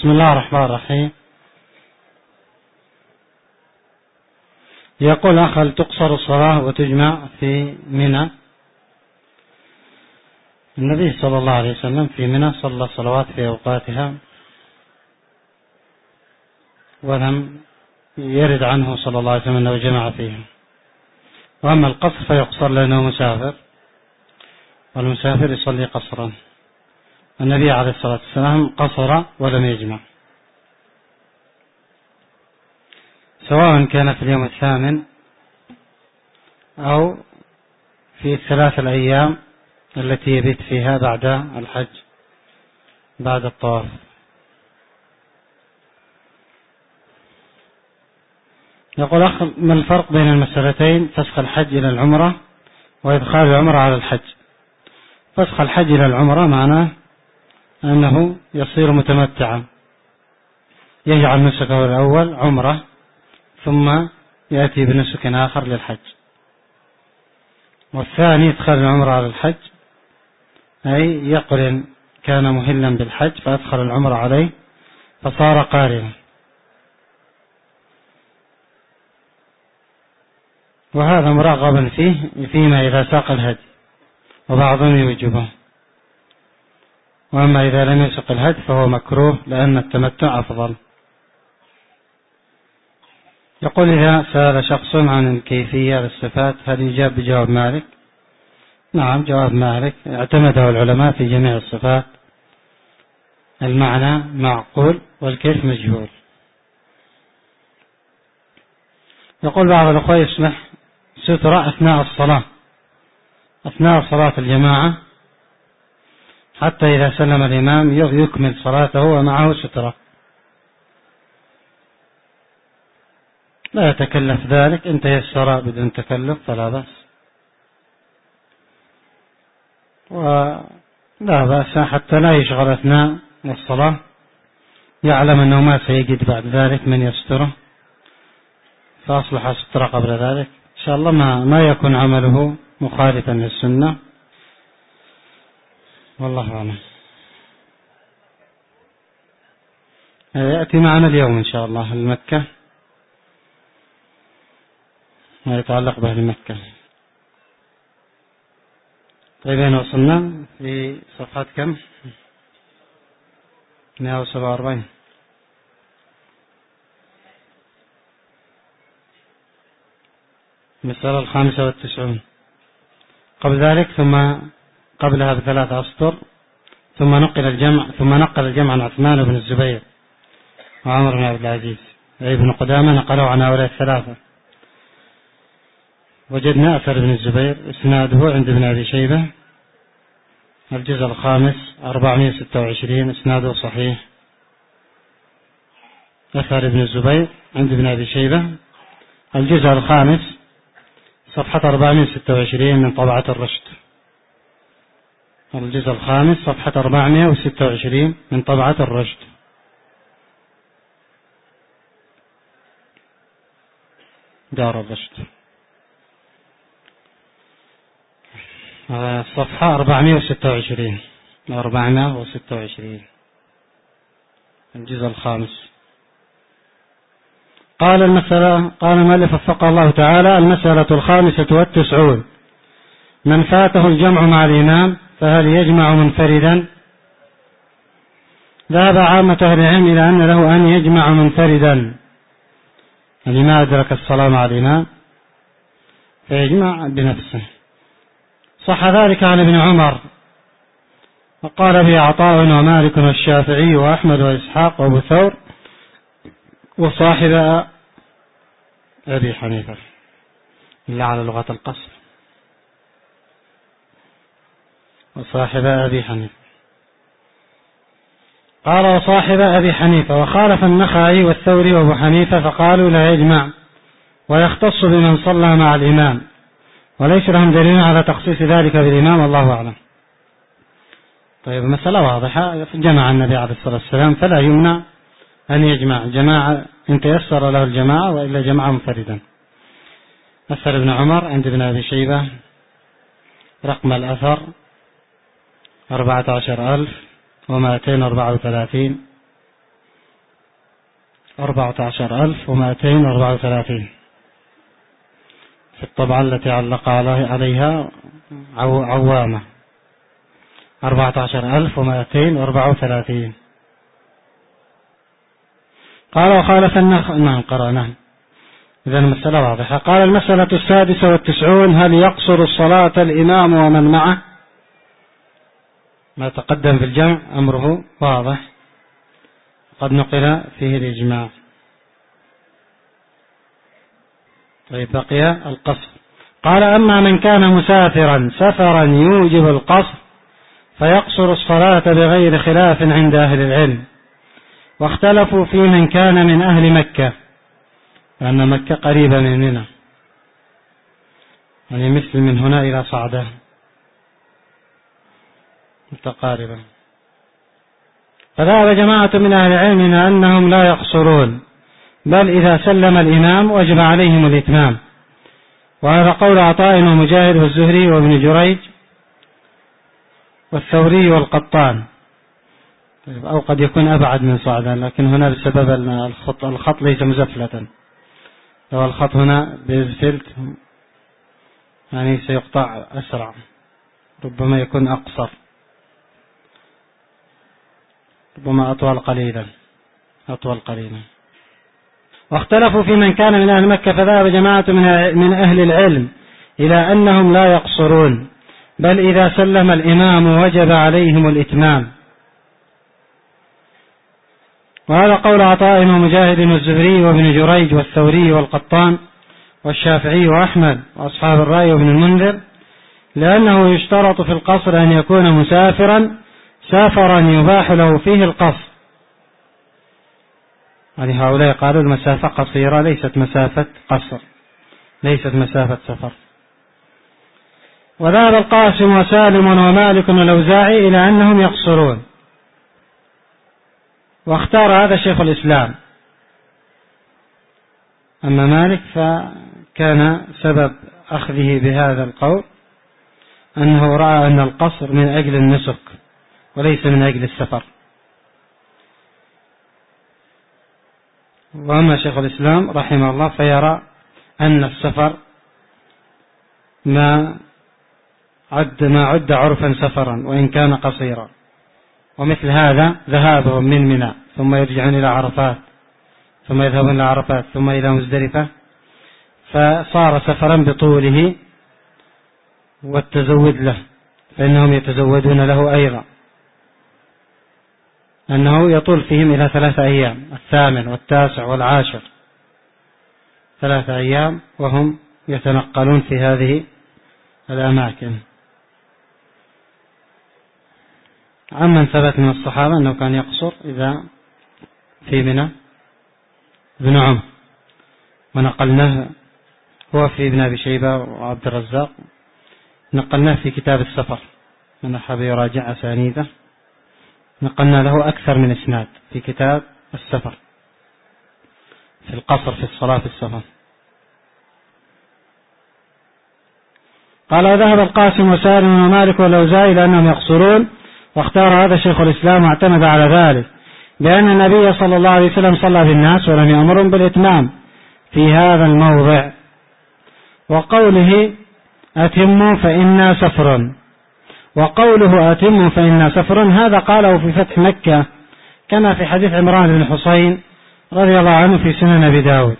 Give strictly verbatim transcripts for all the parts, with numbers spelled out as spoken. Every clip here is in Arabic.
بسم الله الرحمن الرحيم. يقول أخ: هل تقصر الصلاة وتجمع في منى؟ النبي صلى الله عليه وسلم في منى صلى الصلوات في أوقاتها، ولم يرد عنه صلى الله عليه وسلم أنه جمع فيها. وأما القصر فيقصر لأنه مسافر، والمسافر يصلي قصرا. النبي عليه الصلاة والسلام قصر ولم يجمع، سواء كان في اليوم الثامن أو في الثلاث الأيام التي يبيت فيها بعد الحج بعد الطواف. يقول أخ: ما الفرق بين المسألتين، فسخ الحج إلى العمرة وإدخال العمرة على الحج؟ فسخ الحج إلى العمرة معناه أنه يصير متمتعا، يجعل نسكه الأول عمرة ثم يأتي بنسك آخر للحج. والثاني إدخال العمرة على الحج، أي يقرن، كان مهلا بالحج فأدخل العمرة عليه فصار قارنا. وهذا مرغب فيه فيما إذا ساق الهدي، وبعضهم يوجبه. وأما إذا لم يسق الهدي فهو مكروه لأن التمتع أفضل. يقول: إذا سأل شخص عن الكيفية للصفات هل يجاب بجواب مالك؟ نعم، جواب مالك اعتمده العلماء في جميع الصفات، المعنى معقول والكيف مجهول. يقول بعض الأخوة: يسمح سترة أثناء الصلاة أثناء صلاة الجماعة حتى إذا سلم الإمام يكمل صلاته ومعه سترة، لا يتكلف ذلك، إن تيسر بدون تكلف فلا بأس، ولا بأس حتى لا يشغل أثناء الصلاة، يعلم أنه ما سيجد بعد ذلك من يستره، فأصلح سترة قبل ذلك. إن شاء الله ما, ما يكون عمله مخالفا للسنة، والله أعلم. يأتي معنا اليوم إن شاء الله المكة، ما يتعلق بأهل مكة. طيب، أين وصلنا؟ في صفحة كم؟ مئة وسبعة وأربعين. المسألة الخامسة والتسعون. قبل ذلك ثم قبلها بثلاث أسطر ثم نقل الجمع ثم نقل الجمع عن عثمان بن الزبير وعمر بن عبد العزيز. ابن قدامة نقلوا عن هؤلاء الثلاثة. وجدنا أثر ابن الزبير إسناده عند ابن أبي شيبة، الجزء الخامس أربعمائة وستة وعشرين، إسناده صحيح. أثر ابن الزبير عند ابن أبي شيبة، الجزء الخامس صفحة أربعمائة وستة وعشرين من طبعة الرشد. الجزء الخامس صفحة أربعمائة وستة وعشرين من طبعة الرشد. دار الرشد. صفحة أربعمائة وستة وعشرين أربعمائة وستة وعشرين الجزء الخامس. قال المسألة قال المؤلف وفقه الله تعالى: المسألة الخامسة والتسعون: من فاته الجمع مع الإمام فهل يجمع منفردا؟ ذهب عامة أهل العلم إلى أن له أن يجمع منفردا، يعني ما أدرك الصلاة مع الإمام فيجمع بنفسه. صح ذلك عن ابن عمر، وقال به عطاء ومالك والشافعي وأحمد وإسحاق وأبو ثور وصاحب أبي حنيفة، إلا على لغة القصر، وصاحب أبي حنيفة. قال وصاحب أبي حنيفة، وخالف النخعي والثوري وأبو حنيفة فقالوا لا يجمع ويختص بمن صلى مع الإمام، وليس لهم دليل على تخصيص ذلك بالإمام، والله أعلم. طيب، مسألة واضحة، جمع النبي عليه الصلاة والسلام فلا يمنع أن يجمع جماعة إن تيسر له الجماعة، وإلا جمع منفردا. أثر ابن عمر عند ابن أبي شيبة، رقم الأثر أربعة عشر ألف ومائتين وأربعة وثلاثين، أربعة عشر ألف ومائتين وأربعة وثلاثين في الطبعة التي علق عليها عوامة، أربعة عشر ألف ومائتين وأربعة وثلاثين. قال وخالف النخ... نعم قرأنا. إذن المسألة واضحة. قال المسألة السادسة والتسعون: هل يقصر الصلاة الإمام ومن معه؟ ما تقدم في الجمع أمره واضح، قد نقل فيه الإجماع. طيب بقي القصر. قال: أما من كان مسافرا سفرا يوجب القصر فيقصر الصلاة بغير خلاف عند أهل العلم، واختلفوا في من كان من أهل مكة، لأن مكة قريبة من منى، يعني مثل من هنا إلى صعدة متقاربة. فذهب جماعة من أهل العلم إلى أنهم لا يقصرون، بل إذا سلم الإمام وجب عليهم الإتمام، وهذا قول عطاء ومجاهد والزهري وابن جريج والثوري والقطان، أو قد يكون أبعد من صعدة، لكن هنا بسبب الخط, الخط ليس مزفلة، لو الخط هنا بزفلت يعني سيقطع أسرع، ربما يكون أقصر، ربما أطول قليلا أطول قليلا. واختلفوا في من كان من أهل مكة، فذهب جماعة من أهل العلم إلى أنهم لا يقصرون، بل إذا سلم الإمام وجب عليهم الإتمام، وهذا قول عطاء ومجاهد والزهري وابن جريج والثوري والقطان والشافعي وأحمد وأصحاب الرأي وابن المنذر، لأنه يشترط في القصر أن يكون مسافرا سافرا يباح له فيه القصر. يعني هؤلاء قالوا المسافة قصيرة ليست مسافة قصر، ليست مسافة سفر. وذهب القاسم وسالم ومالك والأوزاعي إلى أنهم يقصرون، واختار هذا شيخ الإسلام. أما مالك فكان سبب أخذه بهذا القول أنه رأى أن القصر من أجل النسك وليس من أجل السفر. وأما شيخ الإسلام رحمه الله فيرى أن السفر ما عد, ما عد عرفا سفرا وإن كان قصيرا، ومثل هذا ذهابهم من منى ثم يرجعون إلى عرفات ثم يذهبون إلى عرفات ثم إلى مزدلفة، فصار سفرا بطوله والتزود له، فإنهم يتزودون له أيضا، أنه يطول فيهم إلى ثلاثة أيام، الثامن والتاسع والعاشر، ثلاثة أيام وهم يتنقلون في هذه الأماكن. عمن ثبت من الصحابة أنه كان يقصر إذا في منى ابن عمر، ونقلناه هو في ابن أبي شيبة وعبد الرزاق، نقلناه في كتاب السفر، من أحب يراجع أسانيده نقلنا له أكثر من إسناد في كتاب السفر في القصر في الصلاة في السفر. قال: وذهب القاسم وسالم ومالك والأوزاعي لأنهم يقصرون، واختار هذا شيخ الإسلام واعتمد على ذلك، لأن النبي صلى الله عليه وسلم صلى بالناس ولم يأمرهم بالإتمام في هذا الموضع. وقوله أتموا فإنا سفر، وقوله أتموا فإنا سفر هذا قاله في فتح مكة، كما في حديث عمران بن حسين رضي الله عنه في سنن أبي داود.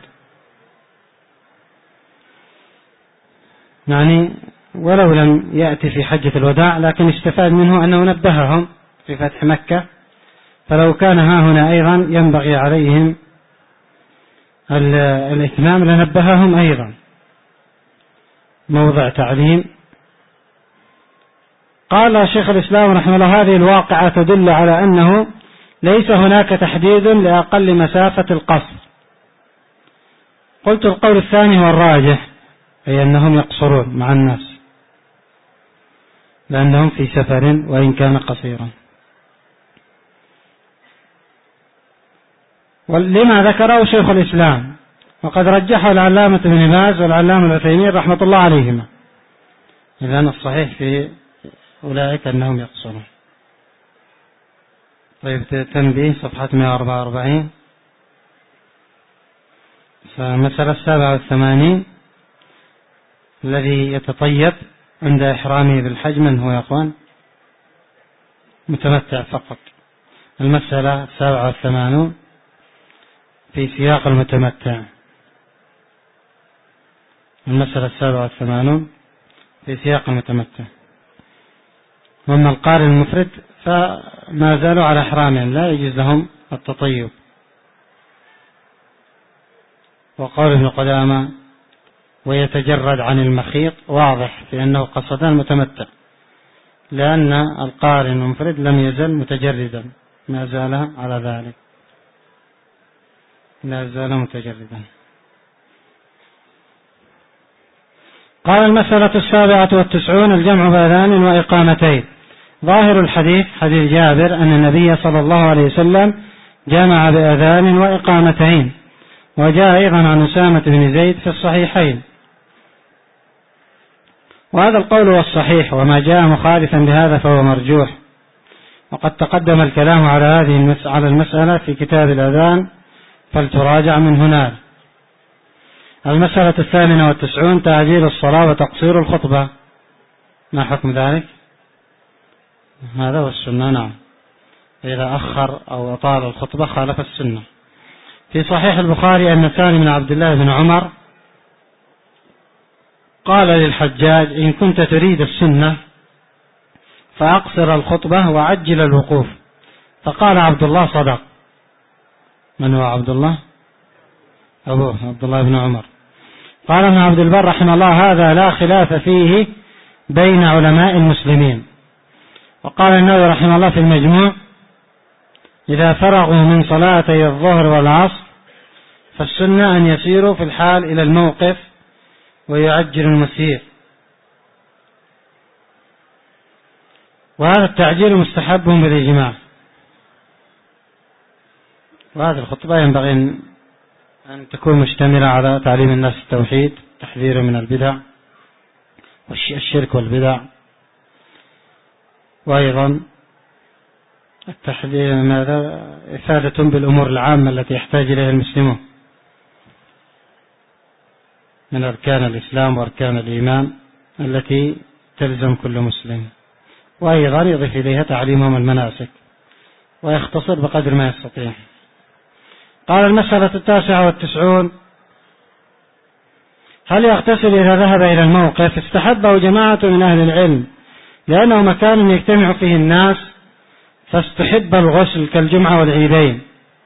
يعني ولو لم يأتي في حجة الوداع، لكن استفاد منه أنه نبههم في فتح مكة، فلو كان ها هنا أيضا ينبغي عليهم الإتمام لنبههم أيضا، موضع تعليم. قال شيخ الإسلام رحمه الله: هذه الواقعة تدل على أنه ليس هناك تحديد لأقل مسافة القصر. قلت القول الثاني هو الراجح، أي أنهم يقصرون مع الناس لأنهم في سفر وإن كان قصيرا. ولما ذكره شيخ الإسلام وقد رجحه العلامة ابن باز والعلامة العثيمين رحمة الله عليهما، إذن الصحيح في أولئك أنهم يقصرون. طيب تنبيه صفحة مئة وأربعة وأربعين. فمسألة السابعة والثمانين الذي يتطيب عند إحرامه بالحج من هو يا أخوان؟ متمتع فقط. المسألة السابعة والثمانون في سياق المتمتع. المسألة السابعة والثمانون في سياق المتمتع. وأما القارئ المفرد فما زالوا على إحرامهم لا يجوز لهم التطيب. وقول ابن قدامة ويتجرد عن المخيط واضح في أنه قصد المتمتع، لأن القارئ المفرد لم يزل متجردا، ما زال على ذلك، لا زال متجردا. قال المسألة السابعة والتسعون الجمع بأذان وإقامتين. ظاهر الحديث حديث جابر أن النبي صلى الله عليه وسلم جمع بأذان وإقامتين، وجاء أيضا عن أسامة بن زيد في الصحيحين. وهذا القول هو الصحيح، وما جاء مخالفا لهذا فهو مرجوح، وقد تقدم الكلام على هذه على المسألة في كتاب الأذان فلتراجع من هناك. المسألة الثامنة والتسعون تعجيل الصلاة وتقصير الخطبة، ما حكم ذلك؟ هذا هو السنة، نعم، إذا أخر أو أطال الخطبة خالف السنة. في صحيح البخاري أن سالم بن عبد الله بن عمر قال للحجاج إن كنت تريد السنة فأقصر الخطبة وعجل الوقوف، فقال عبد الله صدق. من هو عبد الله؟ أبوه عبد الله بن عمر. قال ابن عبد البر رحمه الله هذا لا خلاف فيه بين علماء المسلمين. وقال النووي رحمه الله في المجموع إذا فرغوا من صلاتي الظهر والعصر فالسنة أن يسيروا في الحال إلى الموقف ويعجل المسير، وهذا التعجيل مستحب بالإجماع. وهذه الخطبة ينبغي أن تكون مشتملة على تعليم الناس التوحيد، تحذير من البدع والشرك والبدع، وأيضا التحذير ماذا إفادة بالأمور العامة التي يحتاج إليها المسلمون من أركان الإسلام وأركان الإيمان التي تلزم كل مسلم، وأيضا يضيف إليها تعليمهم المناسك ويختصر بقدر ما يستطيع. قال المسألة التاسعة والتسعون هل يغتسل إذا ذهب إلى الموقف؟ استحبه جماعة من أهل العلم لأنه مكان يجتمع فيه الناس، فاستحب الغسل كالجمعة والعيدين.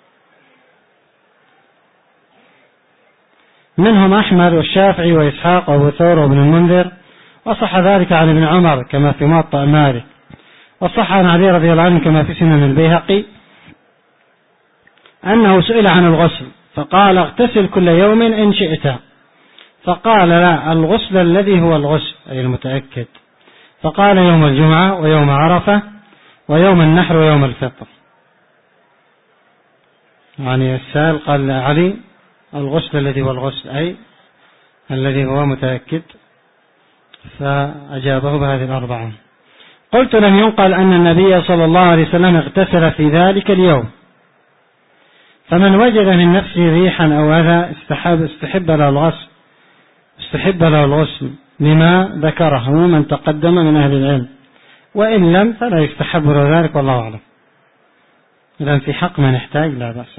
منهم أحمد والشافعي وإسحاق وأبو ثور وابن المنذر، وصح ذلك عن ابن عمر كما في موطأ مالك، وصح عن علي رضي الله عنه كما في سنن البيهقي أنه سئل عن الغسل فقال اغتسل كل يوم إن شئت، فقال لا الغسل الذي هو الغسل أي المتأكد، فقال يوم الجمعة ويوم عرفة ويوم النحر ويوم الفطر. يعني السائل قال علي الغسل الذي هو الغسل أي الذي هو متأكد، فأجابه بهذه الأربعة. قلت لم ينقل أن النبي صلى الله عليه وسلم اغتسل في ذلك اليوم، فمن وجد من نفسه ريحا أو أذى استحب, استحب له الغسل استحب له الغسل لما ذكره من تقدم من أهل العلم، وإن لم فلا يستحب له ذلك والله أعلم. إذن في حق من يحتاج لا بأس.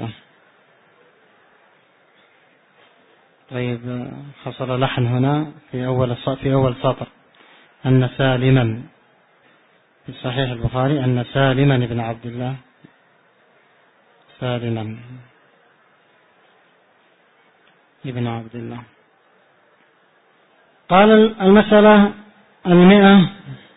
طيب حصل لحن هنا في أول في أول سطر أن سالما في صحيح البخاري أن سالما بن عبد الله سالما ابن عبد الله. قال المسألة المئة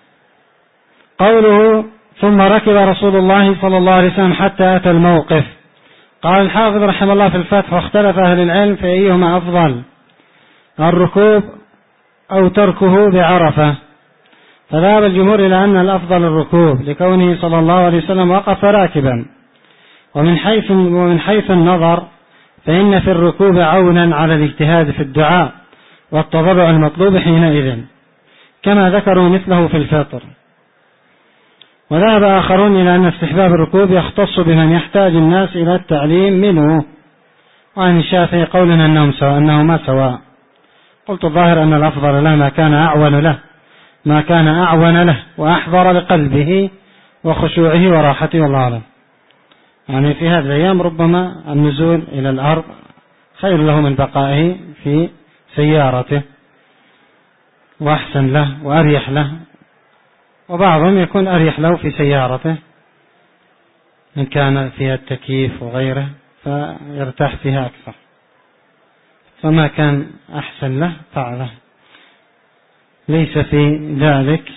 قوله ثم ركب رسول الله صلى الله عليه وسلم حتى أتى الموقف. قال الحافظ رحمه الله في الفتح واختلف أهل العلم في أيهما أفضل الركوب أو تركه بعرفة، فذهب الجمهور إلى أن الأفضل الركوب لكونه صلى الله عليه وسلم وقف راكبا، ومن حيث, ومن حيث النظر فإن في الركوب عونا على الاجتهاد في الدعاء والتضرع المطلوب حينئذ كما ذكروا مثله في الفطر. وذهب آخرون إلى أن استحباب الركوب يختص بمن يحتاج الناس إلى التعليم منه، وعن الشافعي قولنا أنهم سواء أنهما سواء. قلت الظاهر أن الأفضل له ما كان أعون له ما كان أعون له وأحضر لقلبه وخشوعه وراحته، والله أعلم. يعني في هذه الأيام ربما النزول إلى الأرض خير له من بقائه في سيارته، وأحسن له وأريح له، وبعضهم يكون أريح له في سيارته إن كان فيها التكييف وغيره فيرتاح فيها أكثر، فما كان أحسن له فعله. ليس في ذلك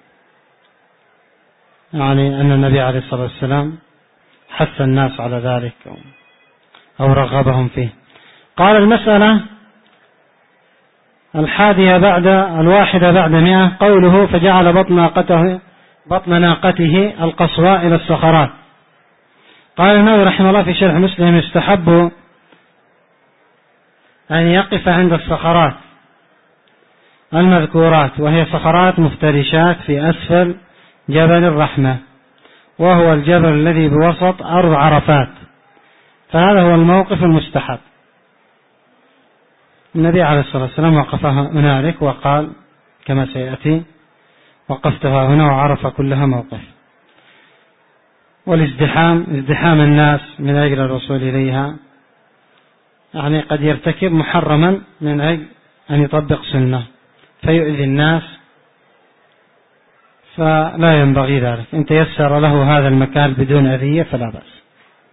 يعني أن النبي عليه الصلاة والسلام حث الناس على ذلك أو رغبهم فيه. قال المسألة الحادية بعد الواحدة بعد مئة قوله فجعل بطن ناقته بطن ناقته القصواء إلى الصخرات. قال النووي رحمه الله في شرح مسلم يستحب أن يقف عند الصخرات المذكورات، وهي صخرات مفترشات في أسفل جبل الرحمة، وهو الجبل الذي بوسط أرض عرفات، فهذا هو الموقف المستحب. النبي عليه الصلاة والسلام وقف هنالك وقال كما سيأتي وقفتها هنا وعرف كلها موقف. والازدحام ازدحام الناس من أجل الوصول إليها يعني قد يرتكب محرما من أجل أن يطبق سنة فيؤذي الناس، فلا ينبغي ذلك. إن تيسر له هذا المكان بدون أذية فلا بأس،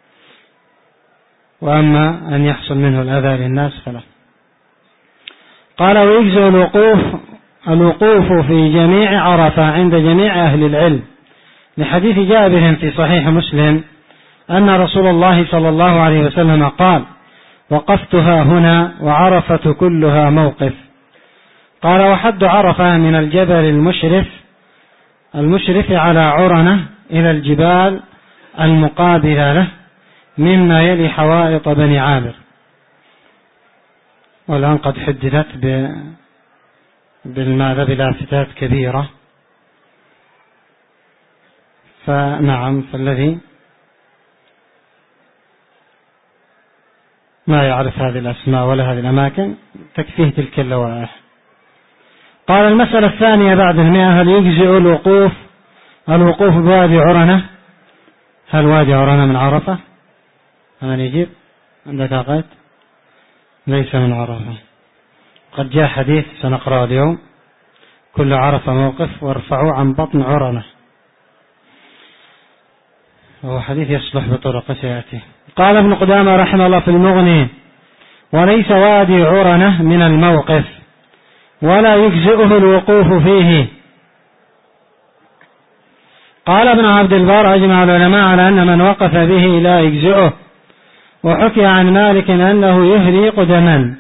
وأما أن يحصل منه الأذى للناس فلا. قال ويجزئ الوقوف الوقوف في جميع عرفة عند جميع أهل العلم، لحديث جابر في صحيح مسلم أن رسول الله صلى الله عليه وسلم قال وقفتها هنا وعرفة كلها موقف. قال وحد عرفة من الجبل المشرف المشرف على عرنة إلى الجبال المقابلة له مما يلي حوائط بني عامر، والآن قد حددت بالماذا بلافتات كبيرة، فنعم فالذي ما يعرف هذه الأسماء ولا هذه الأماكن تكفيه تلك اللوائح. قال المسألة الثانية بعد المئة هل يجزئ الوقوف الوقوف بوادي عرنة؟ هل وادي عرنة من عرفة؟ من يجيب عندك عقيد؟ ليس من عرفة. قد جاء حديث سنقرأه اليوم كل عرفة موقف وارفعوا عن بطن عرنة، وهو حديث يصلح بطرق سيأتي. قال ابن قدامة رحمه الله في المغني وليس وادي عرنة من الموقف ولا يجزئه الوقوف فيه. قال ابن عبد البر أجمع العلماء على أن من وقف به لا يجزئه، وحكي عن مالك أنه يهري قدما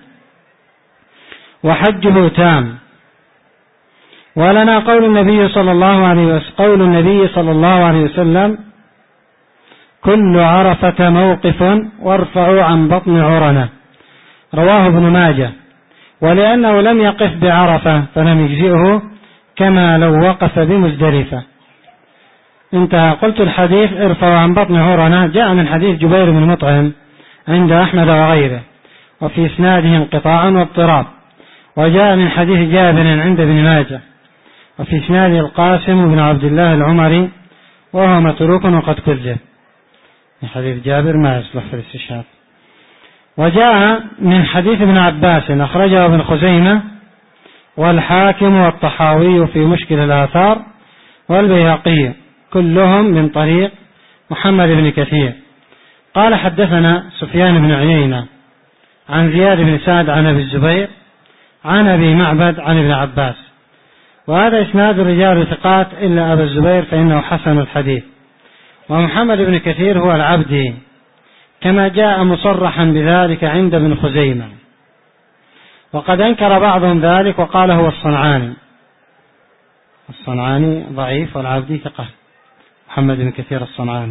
وحجه تام. ولنا قول النبي صلى الله عليه وسلم قول النبي صلى الله عليه وسلم كل عرفة موقف وارفعوا عن بطن عرنة، رواه ابن ماجه. ولأنه لم يقف بعرفة فلم يجزئه كما لو وقف بمزدلفة. انتهى. قلت الحديث ارفعوا عن بطن عرنة جاء من حديث جبير بن مطعم عند أحمد وغيره، وفي إسناده انقطاع واضطراب، وجاء من حديث جابر عند ابن ماجه، وفي إسناده القاسم بن عبد الله العمري وهو متروك وقد كذب. حديث جابر ما يصلح في الاستشهاد. وجاء من حديث ابن عباس أخرجه ابن خزيمة والحاكم والطحاوي في مشكل الآثار والبيهقي كلهم من طريق محمد بن كثير. قال حدثنا سفيان بن عيينة عن زياد بن سعد عن أبي الزبير عن أبي معبد عن ابن عباس، وهذا إسناد رجال ثقات إلا أبا الزبير فإنه حسن الحديث. ومحمد بن كثير هو العبدي كما جاء مصرحا بذلك عند ابن خزيمة، وقد أنكر بعضهم ذلك وقال هو الصنعاني الصنعاني ضعيف والعبدي ثقة، محمد بن كثير الصنعاني.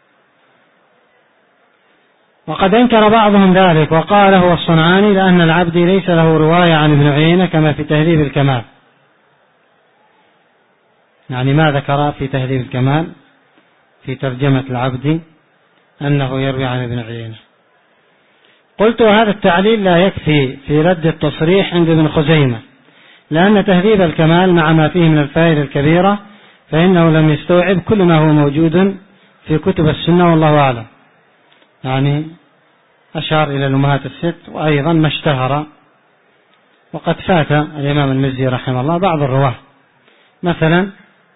وقد أنكر بعضهم ذلك وقال هو الصنعاني لأن العبدي ليس له رواية عن ابن عيينة كما في تهذيب الكمال. يعني ما ذكر في تهذيب الكمال في ترجمة العبدي أنه يروي عن ابن عيينة. قلت وهذا التعليل لا يكفي في رد التصريح عند ابن خزيمة، لأن تهذيب الكمال مع ما فيه من الفائدة الكبيرة فإنه لم يستوعب كل ما هو موجود في كتب السنة والله أعلم. يعني أشار إلى الأمهات الست وأيضا ما اشتهر، وقد فات الإمام المزي رحمه الله بعض الرواه، مثلا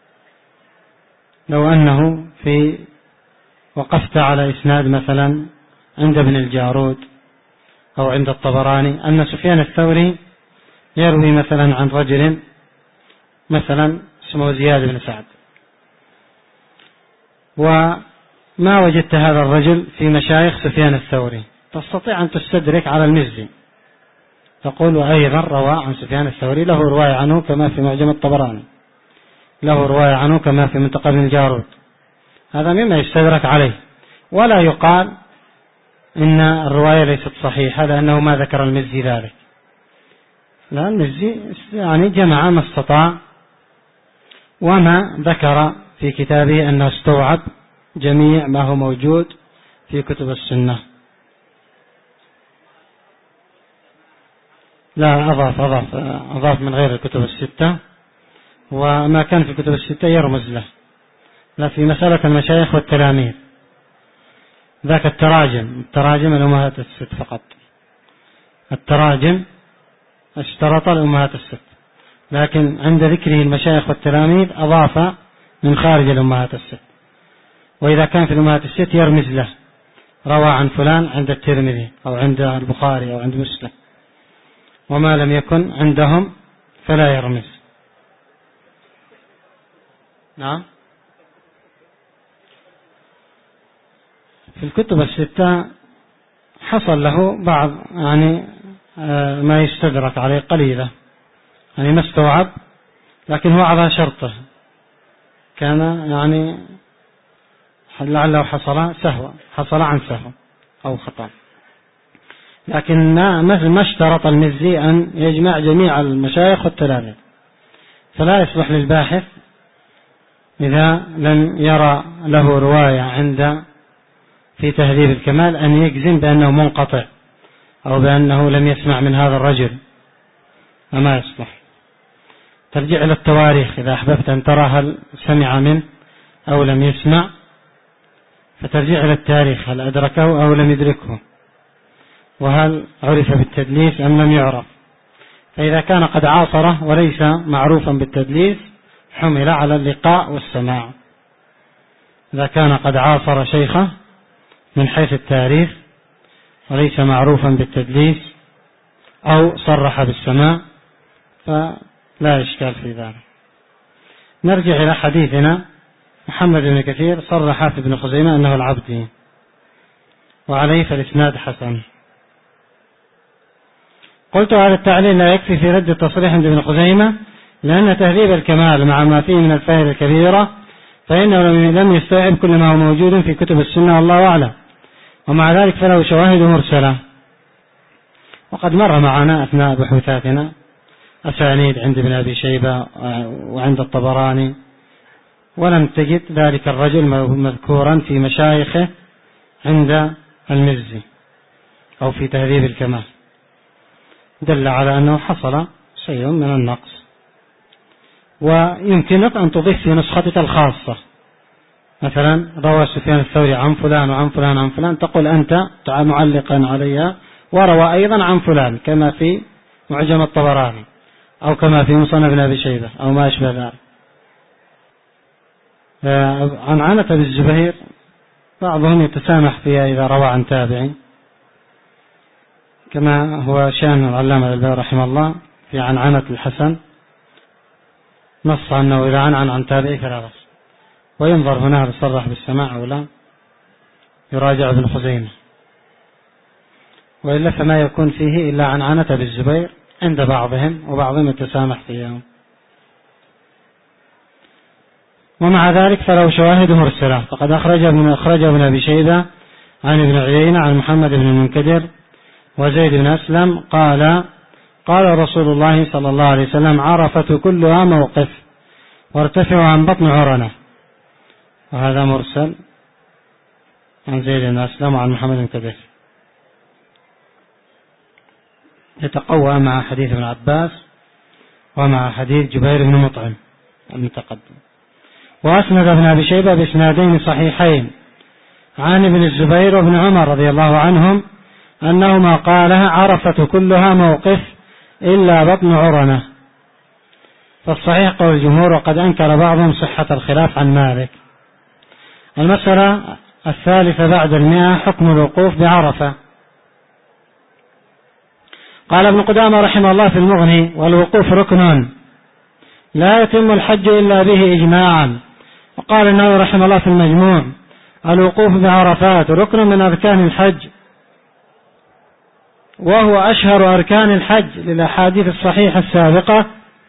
لو أنه في وقفت على إسناد مثلا عند ابن الجارود أو عند الطبراني أن سفيان الثوري يروي مثلا عن رجل مثلا اسمه زياد بن سعد، وما وجدت هذا الرجل في مشايخ سفيان الثوري، تستطيع أن تستدرك على المزي تقول وأيضا روى عن سفيان الثوري له رواية عنه كما في معجم الطبراني، له رواية عنه كما في منتقى ابن الجارود. هذا مما يستدرك عليه، ولا يقال إن الرواية ليست صحيحة لأنه ما ذكر المزي ذلك، لا، المزي يعني جمع ما استطاع، وما ذكر في كتابه أنه استوعب جميع ما هو موجود في كتب السنة. لا، أضاف أضاف أضاف من غير الكتب الستة، وما كان في الكتب الستة يرمز له، لا في مسألة المشايخ والتلاميذ، ذاك التراجم التراجم الأمهات الست فقط، التراجم اشترط الأمهات الست، لكن عند ذكره المشايخ والتلاميذ أضاف من خارج الأمهات الست، وإذا كان في الأمهات الست يرمز له، روى عن فلان عند الترمذي أو عند البخاري أو عند مسلم، وما لم يكن عندهم فلا يرمز. نعم، في الكتب الستة حصل له بعض يعني ما يستدرك عليه قليلة، يعني ما استوعب، لكن هو على شرطه، كان يعني لعله حصل سهوا حصل عن سهو أو خطأ، لكن ما اشترط المزي أن يجمع جميع المشايخ والتلاميذ، فلا يصلح للباحث إذا لم يرى له رواية عند في تهذيب الكمال أن يجزم بأنه منقطع أو بأنه لم يسمع من هذا الرجل، وما يصلح. ترجع إلى التواريخ إذا أحببت أن ترى هل سمع منه أو لم يسمع، فترجع إلى التاريخ هل أدركه أو لم يدركه، وهل عرف بالتدليس أم لم يعرف. فإذا كان قد عاصره وليس معروفا بالتدليس حمل على اللقاء والسماع. إذا كان قد عاصر شيخه من حيث التاريخ وليس معروفا بالتدليس أو صرح بالسماع فلا إشكال في ذلك. نرجع إلى حديثنا. محمد بن كثير صرح في ابن خزيمة أنه العبدي، وعليه فالإسناد حسن. قلت هذا التعليل لا يكفي في رد التصريح عند ابن خزيمة، لأن تهذيب الكمال مع ما فيه من الفائدة الكبيرة فإنه لم يستوعب كل ما هو موجود في كتب السنة والله أعلم، ومع ذلك فله شواهد مرسلة. وقد مر معنا أثناء بحوثاتنا أسانيد عند ابن أبي شيبة وعند الطبراني، ولم تجد ذلك الرجل مذكورا في مشايخه عند المزي أو في تهذيب الكمال، دل على أنه حصل شيء من النقص. ويمكنك أن تضيف في نسختك الخاصة مثلا روى سفيان الثوري عن فلان وعن فلان عن فلان، تقول أنت معلقا عليها وروى أيضا عن فلان كما في معجم الطبراني أو كما في مصنف ابن أبي شيبة أو ما أشبه ذلك. عن عنة بالزبير بعضهم يتسامح فيها إذا روى عن تابعي، كما هو شأن العلامة الألباني رحمه الله في عن عنة الحسن، نص أنه إذا عن عن عن تابعي فلا بأس، وينظر هنا هل صرح بالسماع أو لا، يراجع ابن خزيمة، وإلا فما يكون فيه إلا عن عنة بالزبير عند بعضهم، وبعضهم يتسامح فيها. ومع ذلك فله شواهد مرسلة، فقد أخرج ابن أخرج ابن أبي شيبة عن ابن عيينة عن محمد بن المنكدر وزيد بن أسلم قال قال رسول الله صلى الله عليه وسلم عرفة كلها موقف وارتفع عن بطن عرنة. وهذا مرسل عن زيد بن أسلم وعن محمد بن المنكدر. يتقوى مع حديث ابن عباس ومع حديث جبير بن مطعم المتقدم. وأسند ابن أبي شيبة بإسنادين صحيحين عن ابن الزبير وابن عمر رضي الله عنهم أنهما قالها عرفة كلها موقف إلا بطن عرنة. فالصحيح قول الجمهور، وقد أنكر بعضهم صحة الخلاف عن مالك. المسألة الثالثة بعد المئة حكم الوقوف بعرفة. قال ابن قدامة رحمه الله في المغني: والوقوف ركن لا يتم الحج إلا به إجماعا. وقال النووي رحمه الله في المجموع: الوقوف بعرفات ركن من أركان الحج، وهو أشهر أركان الحج للأحاديث الصحيحة السابقة: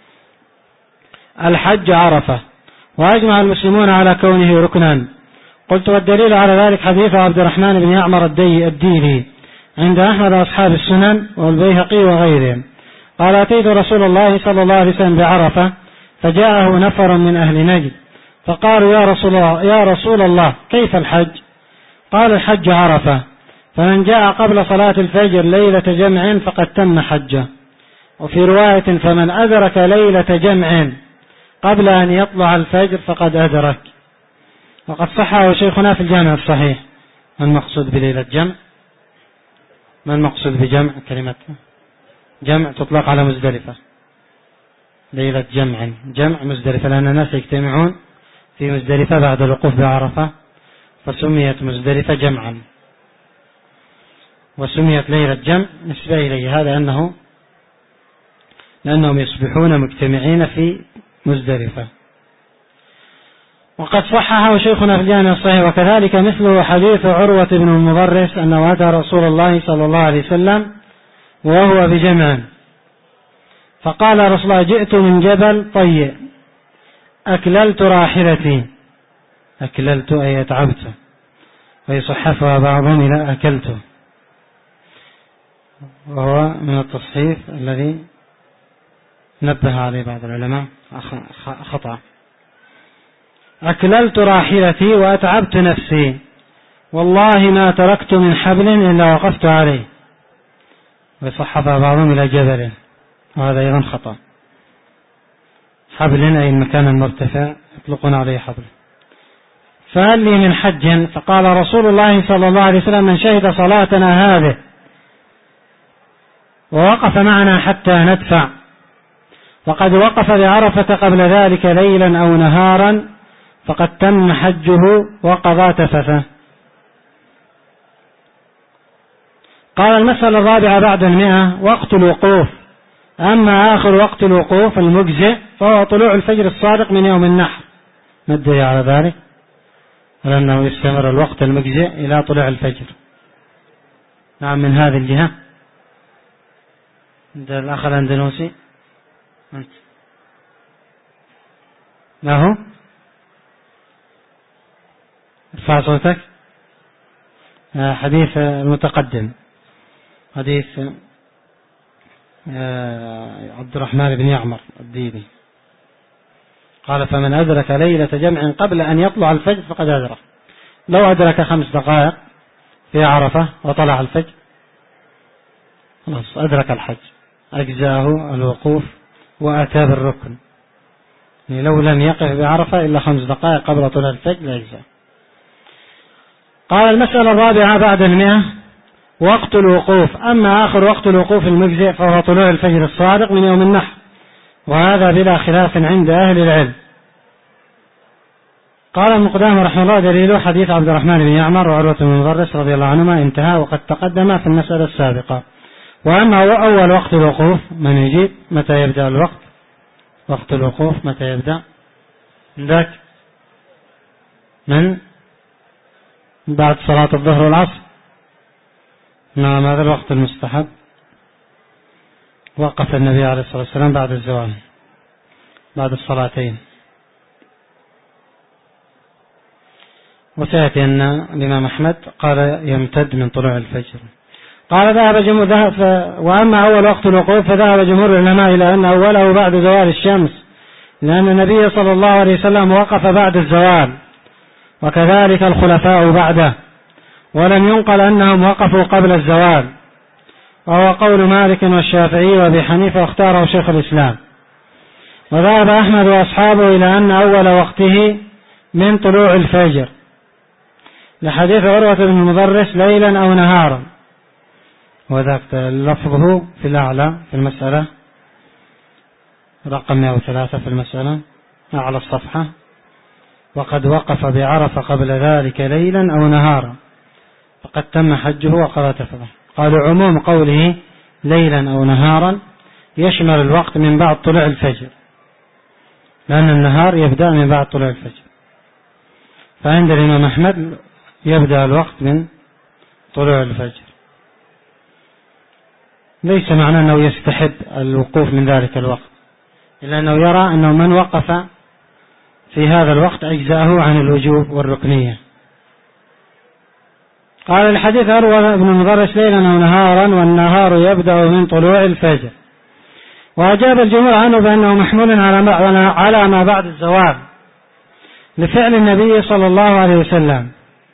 الحج عرفة. وأجمع المسلمون على كونه ركنا. قلت: والدليل على ذلك حديث عبد الرحمن بن يعمر الديلي عند أحمد أصحاب السنن والبيهقي وغيرهم قال: أتيت رسول الله صلى الله عليه وسلم بعرفة فجاءه نفر من أهل نجد فقالوا: يا رسول الله يا رسول الله كيف الحج؟ قال: الحج عرفة، فمن جاء قبل صلاة الفجر ليلة جمع فقد تم حجه. وفي رواية: فمن أدرك ليلة جمع قبل أن يطلع الفجر فقد أدرك. وقد صحه شيخنا في الجامع الصحيح. ما المقصود بليلة جمع؟ ما المقصود بجمع؟ كلمة جمع تطلق على مزدلفة. ليلة جمع جمع مزدلفة، لأن الناس يجتمعون في مزدلفة بعد الوقوف بعرفة فسميت مزدلفة جمعا، وسميت ليلة جمع نسبة إليه هذا أنه لأنهم يصبحون مجتمعين في مزدلفة. وقد صححه شيخنا في الجامع الصحيح. وكذلك مثله حديث عروة بن المضرس أنه أتى رسول الله صلى الله عليه وسلم وهو بجمع فقال رسول الله: جئت من جبل طيء أكللت راحلتي. أكللت أي أتعبت، ويصحفها بعضهم إلى أكلته، وهو من التصحيف الذي نبه عليه بعض العلماء خطأ. أكللت راحلتي وأتعبت نفسي، والله ما تركت من حبل إلا وقفت عليه. ويصحفها بعضهم إلى جبل، وهذا أيضا خطأ. حبل أي المكان المرتفع يطلقون عليه حبل. فهل لي من حج؟ فقال رسول الله صلى الله عليه وسلم: من شهد صلاتنا هذه ووقف معنا حتى ندفع، وقد وقف بعرفة قبل ذلك ليلا أو نهارا فقد تم حجه وقضى تفثه. قال: المسألة الرابعة بعد المئة وقت الوقوف. أما آخر وقت الوقوف المجزئ فهو طلوع الفجر الصادق من يوم النحر. ما الدليل على ذلك؟ لأنه يستمر الوقت المجزئ إلى طلوع الفجر. نعم، من هذه الجهة. عند الأخ الأندلسي أنت ما هو؟ ارفع صوتك. حديث المتقدم حديث عبد الرحمن بن يعمر الديلي قال: فمن أدرك ليلة جمع قبل أن يطلع الفجر فقد أدرك. لو أدرك خمس دقائق في عرفة وطلع الفجر خلاص أدرك الحج، أجزاه الوقوف وأتى بالركن. يعني لو لم يقف بعرفة إلا خمس دقائق قبل طلوع الفجر لا يجزاه. قال: المسألة الرابعة بعد المئة وقت الوقوف. أما آخر وقت الوقوف المجزئ فهو طلوع الفجر الصادق من يوم النحر، وهذا بلا خلاف عند أهل العلم. قال ابن قدامة رحمه الله: دليله حديث عبد الرحمن بن يعمر وعروة بن المضرس رضي الله عنهما انتهى، وقد تقدم في المسألة السابقة. وأما أول وقت الوقوف من يجيب؟ متى يبدأ الوقت؟ وقت الوقوف متى يبدأ؟ ذاك من بعد صلاة الظهر والعصر. نعم، هذا الوقت المستحب. وقف النبي عليه الصلاة والسلام بعد الزوال بعد الصلاتين. وسيأتي أن الإمام أحمد قال يمتد من طلوع الفجر. قال: ذهب جمهور ذهب وأما أول وقت الوقوف فذهب جمهور العلماء إلى أن أوله بعد زوال الشمس، لأن النبي صلى الله عليه وسلم وقف بعد الزوال، وكذلك الخلفاء بعده، ولم ينقل أنهم وقفوا قبل الزوال. وهو قول مالك والشافعي وأبي حنيفة واختاره شيخ الإسلام. وذهب أحمد وأصحابه إلى أن أول وقته من طلوع الفجر لحديث عروة بن المضرس ليلا أو نهارا، وذاك لفظه في الأعلى في المسألة رقم مئة وثلاثة في المسألة أعلى الصفحة. وقد وقف بعرفة قبل ذلك ليلا أو نهارا فقد تم حجه وقضى تفضل. قالوا عموم قوله ليلا أو نهارا يشمل الوقت من بعد طلوع الفجر، لأن النهار يبدأ من بعد طلوع الفجر، فعند الإمام أحمد يبدأ الوقت من طلوع الفجر. ليس معنى أنه يستحب الوقوف من ذلك الوقت، إلا أنه يرى أنه من وقف في هذا الوقت أجزأه عن الوجوب والركنية. قال الحديث عروة بن المضرس ليلا أو نهارا والنهار يبدأ من طلوع الفجر. وأجاب الجمهور عنه بأنه محمول على ما بعد الزوال لفعل النبي صلى الله عليه وسلم.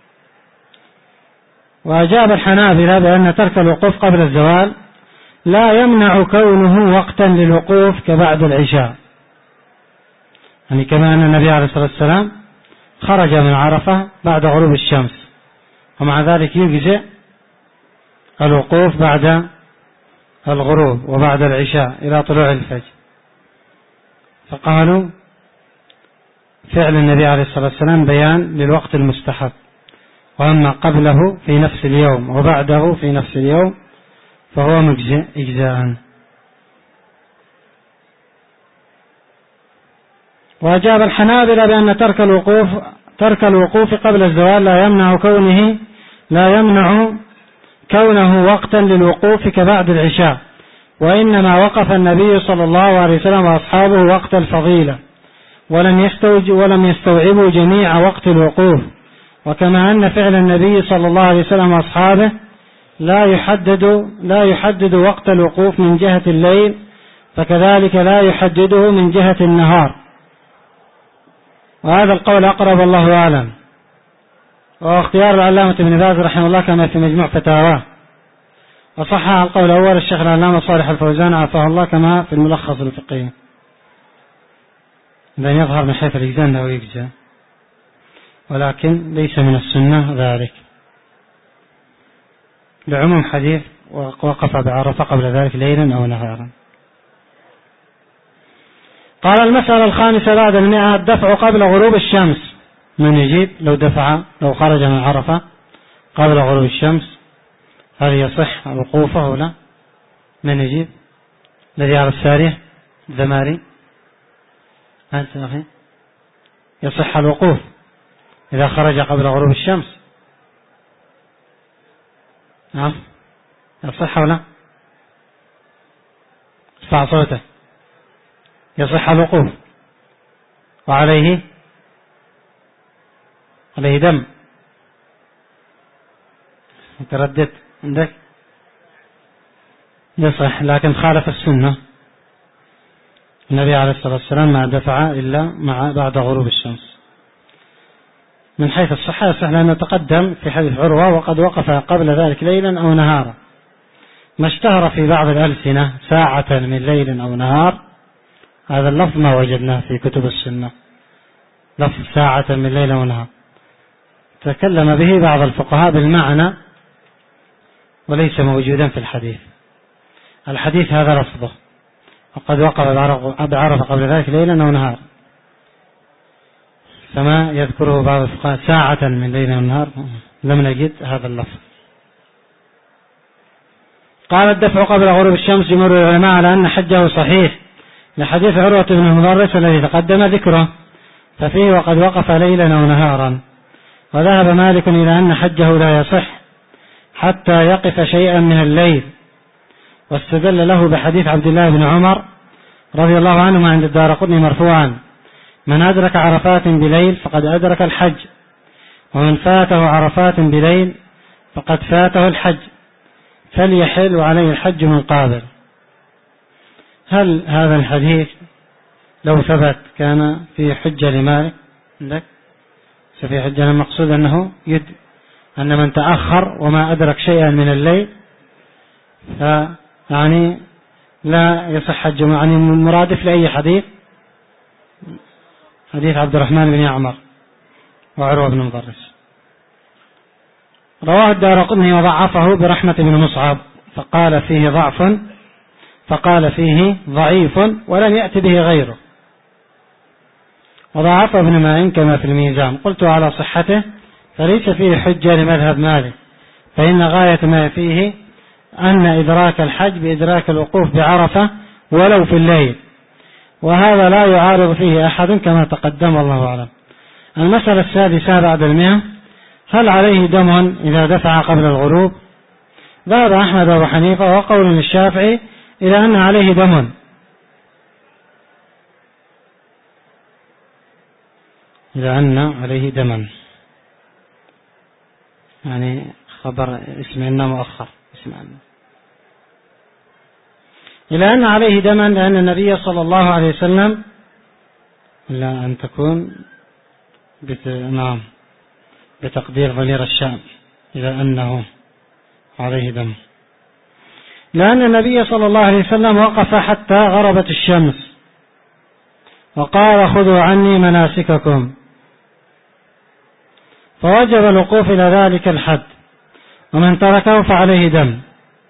وأجاب الحنابلة بأن ترك الوقوف قبل الزوال لا يمنع كونه وقتا للوقوف كبعد العشاء، يعني كما أن النبي عليه الصلاة والسلام خرج من عرفة بعد غروب الشمس، ومع ذلك يجزئ الوقوف بعد الغروب وبعد العشاء إلى طلوع الفجر. فقالوا فعل النبي عليه الصلاة والسلام بيان للوقت المستحب، وأما قبله في نفس اليوم وبعده في نفس اليوم فهو مجزئ إجزاء. وأجاب الحنابلة بأن ترك الوقوف ترك الوقوف قبل الزوال لا يمنع كونه لا يمنع كونه وقتا للوقوف كبعد العشاء، وإنما وقف النبي صلى الله عليه وسلم وأصحابه وقت الفضيلة ولم يستوج ولم يستوعبوا جميع وقت الوقوف. وكما أن فعل النبي صلى الله عليه وسلم وأصحابه لا يحدد لا يحدد وقت الوقوف من جهة الليل، فكذلك لا يحدده من جهة النهار. وهذا القول أقرب الله أعلم، وهو اختيار العلامة ابن باز رحمه الله كما في مجموع فتاواه. وصحح القول الأول الشيخ العلامة صالح الفوزان عافاه الله كما في الملخص الفقهي، لأن يظهر من حيث الإجزاء أنه يجزى، ولكن ليس من السنة ذلك لعموم حديث وقف بعرفة قبل ذلك ليلا أو نهارا. قال المسألة الخامسة بعد المئة الدفع قبل غروب الشمس. من يجيب لو دفع لو خرج من عرفة قبل غروب الشمس هل يصح وقوفه أو لا؟ من يجيب؟ الذي على السارية الذماري أنت أخي يصح الوقوف إذا خرج قبل غروب الشمس؟ نعم يصح أو لا؟ ارفع صوته. يصح الوقوف وعليه عليه دم. تردد عندك يصح، لكن خالف السنة. النبي عليه الصلاة والسلام ما دفع إلا مع بعد غروب الشمس. من حيث الصحة يصح لأنه تقدم في حديث عروة وقد وقف قبل ذلك ليلا أو نهارا. ما اشتهر في بعض الألسنة ساعة من ليل أو نهار، هذا اللفظ ما وجدناه في كتب السنة، لفظ ساعة من ليل أو نهار تكلم به بعض الفقهاء بالمعنى وليس موجودا في الحديث. الحديث هذا لفظه وقد وقف بعرفة قبل ذلك ليلا أو نهار، فما يذكره بعض الفقهاء ساعة من ليل أو نهار لم نجد هذا اللفظ. قال الدفع قبل غروب الشمس جمهور العلماء على أن حجه صحيح لحديث عروة بن المضرس الذي تقدم ذكره، ففيه وقد وقف ليلا أو نهارا. وذهب مالك إلى أن حجه لا يصح حتى يقف شيئا من الليل، واستدل له بحديث عبد الله بن عمر رضي الله عنهما عند الدارقطني مرفوعا: من أدرك عرفات بليل فقد أدرك الحج، ومن فاته عرفات بليل فقد فاته الحج، فليحل عليه الحج من قابل. هل هذا الحديث لو ثبت كان فيه حجة لمالك؟ عندك ففي حجة. المقصود أنه يد أن من تأخر وما أدرك شيئا من الليل فيعني لا يصح حجه، يعني مرادف لأي حديث، حديث عبد الرحمن بن يعمر وعروة بن مضرس. رواه الدارقطني وضعفه برحمة بن مصعب فقال فيه ضعف فقال فيه ضعيف ولم يأتي به غيره، وضعفه ابن معين كما في الميزان. قلت على صحته فليس فيه حجة لمذهب مالك، فإن غاية ما فيه أن إدراك الحج بإدراك الوقوف بعرفة ولو في الليل، وهذا لا يعارض فيه أحد كما تقدم، الله أعلم. المسألة السادسة بعد المئة: هل عليه دم إذا دفع قبل الغروب؟ ذهب أحمد وأبو حنيفة وقول الشافعي إلى أن عليه دم، إلى أن عليه دما، يعني خبر اسم إنه مؤخر، اسم أنه إلى أن عليه دما، لأن النبي صلى الله عليه وسلم إلا أن تكون بت... نعم بتقدير ضمير الشام إلى أنه عليه دم، لأن النبي صلى الله عليه وسلم وقف حتى غربت الشمس وقال: خذوا عني مناسككم، فوجب الوقوف إلى ذلك الحد، ومن تركه فعليه دم.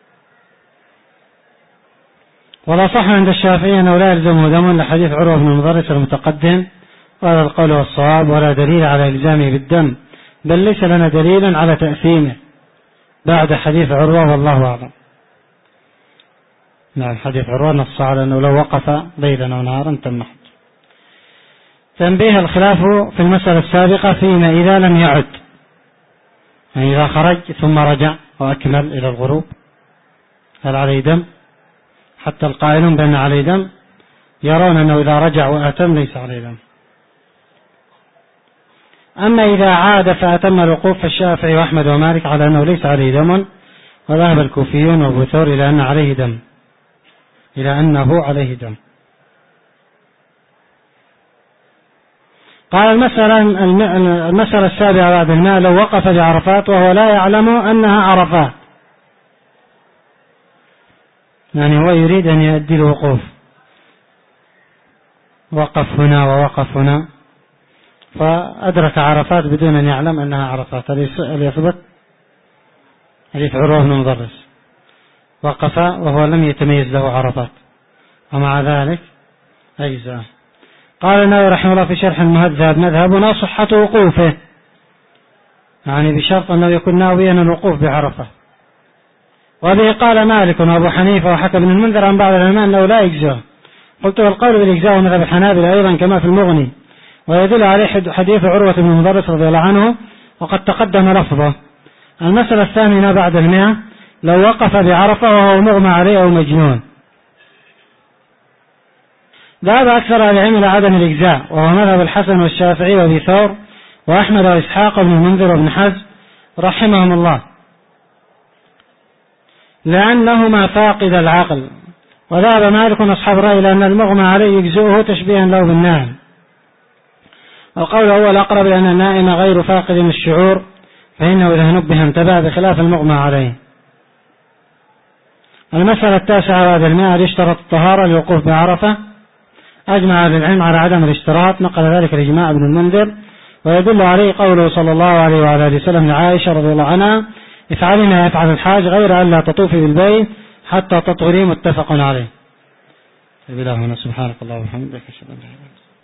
ولا صح عند الشافعي أنه لا يلزمه دم لحديث عروة بن مضرس المتقدم، وهذا القول والصواب، ولا دليل على إلزامه بالدم، بل ليس لنا دليل على تأثيمه بعد حديث عروة، والله أعلم. نعم، حديث عروة نص على أنه لو وقف ليلا ونهارا تم حج. تنبيه: الخلاف في المسألة السابقة فيما إذا لم يعد، يعني إذا خرج ثم رجع وأكمل إلى الغروب هل عليه دم؟ حتى القائلون بأن عليه دم يرون أنه إذا رجع وأتم ليس عليه دم. أما إذا عاد فأتم الوقوف فالشافعي وأحمد ومالك على أنه ليس عليه دم، وذهب الكوفيون وأبو ثور إلى أن عليه دم، إلى أنه عليه دم. قال المسألة المسألة السابعة بعد الماء: لو وقف بعرفات وهو لا يعلم أنها عرفات، يعني هو يريد أن يؤدي الوقوف، وقف هنا ووقف هنا فأدرك عرفات بدون أن يعلم أنها عرفات، هل يثبت؟ حديث عروة بن مضرس وقف وهو لم يتميز له عرفات، ومع ذلك أجزاء. قال النووي رحمه الله في شرح المهذب: مذهبنا صحة وقوفه، يعني بشرط أنه يكون ناويا الوقوف بعرفة. وبه قال مالك وأبو حنيفة وحكى ابن المنذر عن بعض العلماء أنه لا يجزى. قلت: والقول بالإجزاء مذهب الحنابلة أيضا كما في المغني، ويدل عليه حديث عروة بن مضرس رضي الله عنه وقد تقدم لفظه. المسألة الثامنة بعد المئة: لو وقف بعرفة وهو مغمى عليه أو مجنون. ذهب أكثر أهل العلم إلى عدم الإجزاء، وهو مذهب الحسن والشافعي وأبي ثور وأحمد وإسحاق وابن المنذر وابن حزم رحمهم الله، لأنهما فاقد العقل. وذهب مالك أصحاب الرأي إلى أن المغمى عليه يجزئه تشبيها له بالنائم، والقول هو الأقرب، لأن النائم غير فاقد الشعور، فإنه إذا نبه انتبه، بخلاف المغمى عليه. المسألة التاسعة بعد المئة: يشترط الطهارة للوقوف بعرفة. أجمع أهل العلم على عدم الاشتراط، نقل ذلك الإجماع ابن المنذر، ويدل عليه قوله صلى الله عليه وعلى آله وسلم لعائشة رضي الله عنها: افعلي ما يفعل الحاج غير أن لا تطوفي بالبيت حتى تطهري، متفق عليه. سبحانك اللهم وبحمدك، أشهد أن لا إله إلا أنت.